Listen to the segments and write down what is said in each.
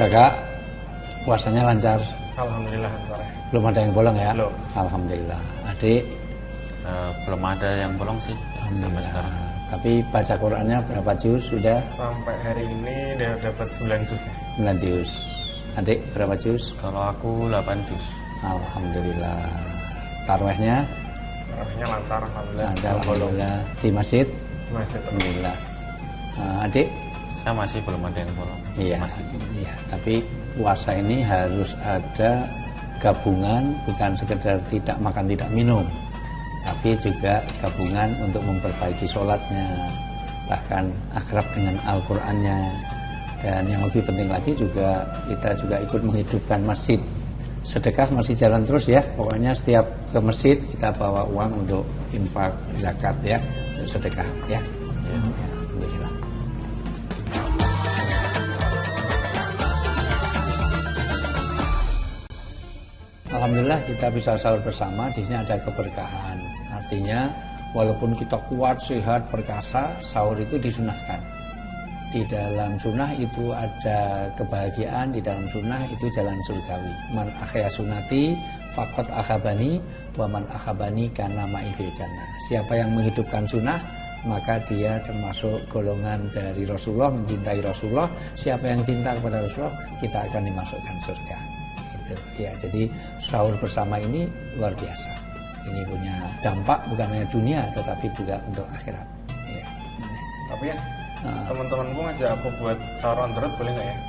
Kakak puasanya lancar? Alhamdulillah lancar. Belum ada yang bolong ya? Belum. Alhamdulillah. Adik? Belum ada yang bolong sih sampai sekarang. Tapi baca Qurannya berapa juz sudah? Sampai hari ini udah dapat 9 juz ya. 9 juz. Adik berapa juz? Kalau aku 8 juz. Alhamdulillah. Tarawihnya? Tarawihnya lancar alhamdulillah. Lancar alhamdulillah. Di masjid? Masih Alhamdulillah. Adik? Saya masih belum ada yang bolong. Iya. Masih. Iya. Tapi puasa ini harus ada gabungan, bukan sekedar tidak makan tidak minum, tapi juga gabungan untuk memperbaiki sholatnya, bahkan akrab dengan Al-Qur'annya. Dan yang lebih penting lagi juga kita juga ikut menghidupkan masjid. Sedekah masih jalan terus ya, pokoknya setiap ke masjid kita bawa uang untuk infak zakat ya, untuk sedekah ya. Ya, alhamdulillah. Alhamdulillah kita bisa sahur bersama, di sini ada keberkahan. Artinya walaupun kita kuat, sehat, perkasa, sahur itu disunahkan. Di dalam sunnah itu ada kebahagiaan, di dalam sunnah itu jalan surgawi. Man akhya sunati faqad akhabani wa man akhabani kana ma'i fil jannah. Siapa yang menghidupkan sunnah, maka dia termasuk golongan dari Rasulullah, mencintai Rasulullah. Siapa yang cinta kepada Rasulullah, kita akan dimasukkan surga. Itu ya, jadi sahur bersama ini luar biasa. Ini punya dampak bukan hanya dunia tetapi juga untuk akhirat. Ya. Tapi ya teman-temanku ngajak aku buat sahur on the road, boleh nggak ya?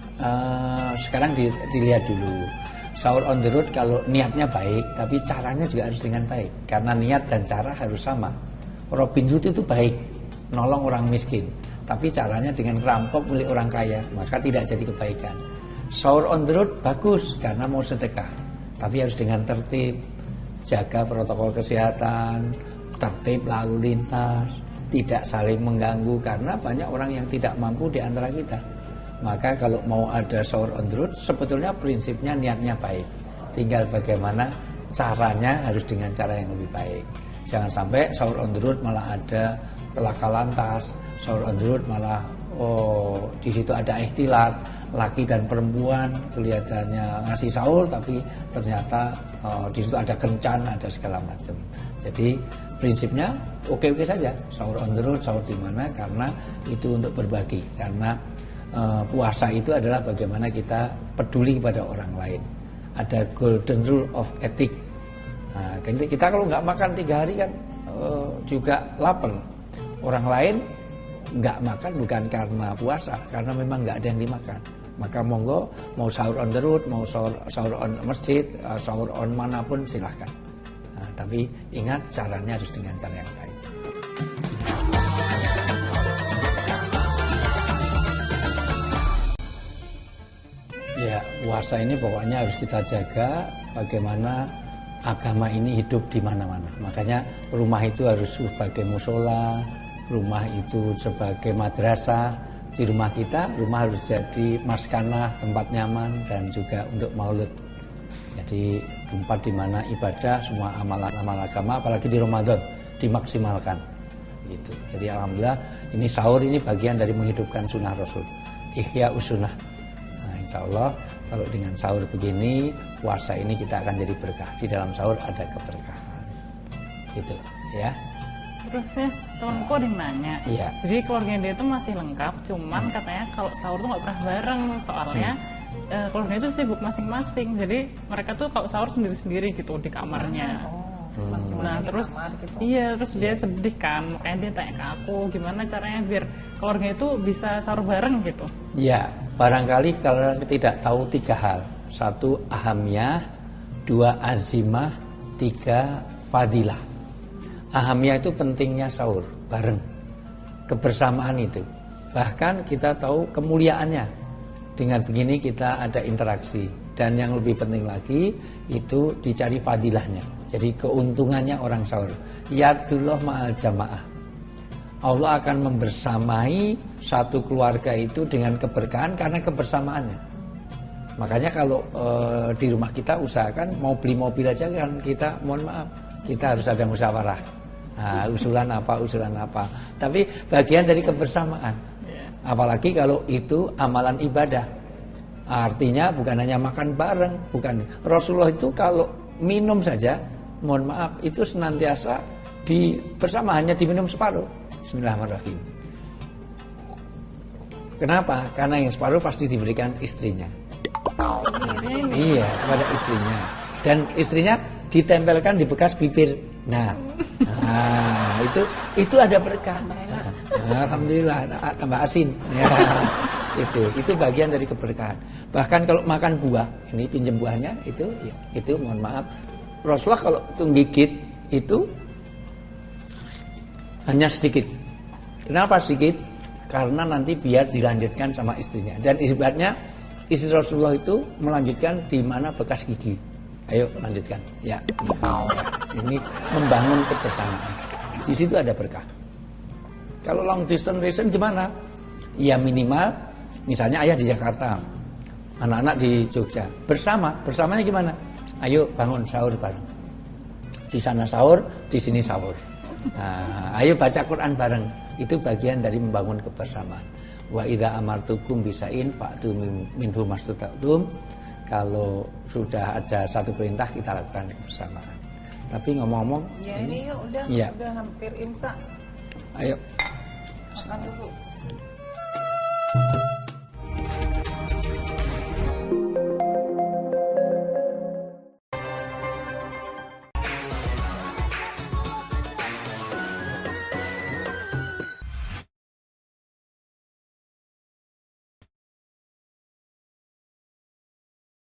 Sekarang dilihat dulu. Sahur on the road kalau niatnya baik, tapi caranya juga harus dengan baik. Karena niat dan cara harus sama. Robin Hood itu baik, nolong orang miskin. Tapi caranya dengan rampok milik orang kaya, maka tidak jadi kebaikan. Sahur on the road bagus karena mau sedekah, tapi harus dengan tertib, jaga protokol kesehatan, tertib lalu lintas, tidak saling mengganggu karena banyak orang yang tidak mampu di antara kita. Maka kalau mau ada sahur on the road, sebetulnya prinsipnya niatnya baik. Tinggal bagaimana caranya harus dengan cara yang lebih baik. Jangan sampai sahur on the road malah ada laka lantas, sahur on the road malah di situ ada ikhtilat, laki dan perempuan kelihatannya ngasih sahur tapi ternyata di situ ada kencan, ada segala macam. Jadi prinsipnya oke-oke saja sahur on the road, sahur di mana, karena itu untuk berbagi. Karena puasa itu adalah bagaimana kita peduli kepada orang lain. Ada golden rule of ethics. Nah, kita kalau nggak makan 3 hari kan juga lapar. Orang lain nggak makan bukan karena puasa, karena memang nggak ada yang dimakan. Maka monggo, mau sahur on the road, mau sahur on masjid, sahur on manapun silahkan. Nah, tapi ingat caranya harus dengan cara yang baik. Ya, puasa ini pokoknya harus kita jaga bagaimana agama ini hidup di mana-mana. Makanya rumah itu harus sebagai musola, rumah itu sebagai madrasah. Di rumah kita, rumah harus jadi maskanah, tempat nyaman, dan juga untuk maulid. Jadi tempat di mana ibadah, semua amalan-amalan agama, apalagi di Ramadan, dimaksimalkan. Gitu. Jadi alhamdulillah, ini sahur ini bagian dari menghidupkan sunnah Rasul. Ihya usunnah. Nah, insya Allah kalau dengan sahur begini, puasa ini kita akan jadi berkah. Di dalam sahur ada keberkahan. Gitu, ya. Terus ya temanku ada yang nanya, iya. Jadi keluarganya dia itu masih lengkap, cuman katanya kalau sahur tuh nggak pernah bareng, soalnya keluarganya itu sibuk masing-masing, jadi mereka tuh kalau sahur sendiri-sendiri gitu di kamarnya. Nah terus gitu. Iya, terus dia sedih kan, makanya dia tanya ke aku gimana caranya biar keluarganya itu bisa sahur bareng gitu. Iya, barangkali kalau tidak tahu 3 hal. 1 ahamiyah, 2 azimah, 3 fadilah. Ahamiyah itu pentingnya sahur bareng, kebersamaan itu. Bahkan kita tahu kemuliaannya. Dengan begini kita ada interaksi. Dan yang lebih penting lagi itu dicari fadilahnya. Jadi keuntungannya orang sahur. Yadullah ma'al jamaah. Allah akan membersamai satu keluarga itu dengan keberkahan karena kebersamaannya. Makanya kalau di rumah kita usahakan mau beli mobil aja kan kita mohon maaf, kita harus ada musyawarah. Nah, usulan apa. Tapi bagian dari kebersamaan. Apalagi kalau itu amalan ibadah. Artinya bukan hanya makan bareng, bukan. Rasulullah itu kalau minum saja, mohon maaf, itu senantiasa bersama hanya diminum separuh. Bismillahirrahmanirrahim. Kenapa? Karena yang separuh pasti diberikan istrinya. Iya, kepada istrinya. Dan istrinya ditempelkan di bekas bibir. Nah, itu ada berkah. Alhamdulillah, tambah asin. Ya, itu bagian dari keberkahan. Bahkan kalau makan buah, ini pinjam buahnya, itu mohon maaf. Rasulullah kalau gigit itu hanya sedikit. Kenapa sedikit? Karena nanti biar dilanjutkan sama istrinya. Dan ibaratnya istri Rasulullah itu melanjutkan di mana bekas gigi. Ayo lanjutkan. Ya. Ini membangun kebersamaan. Di situ ada berkah. Kalau long distance relation gimana? Ya minimal, misalnya ayah di Jakarta, anak-anak di Jogja, bersamanya gimana? Ayo bangun sahur bareng. Di sana sahur, di sini sahur. Nah, ayo baca Quran bareng. Itu bagian dari membangun kebersamaan. Wa idza amartukum bisain fa'tu minhu mastata'tum. Kalau sudah ada satu perintah kita lakukan kebersamaan. Tapi ngomong-ngomong ya ini yuk udah hampir imsak. Ayo. Makan dulu.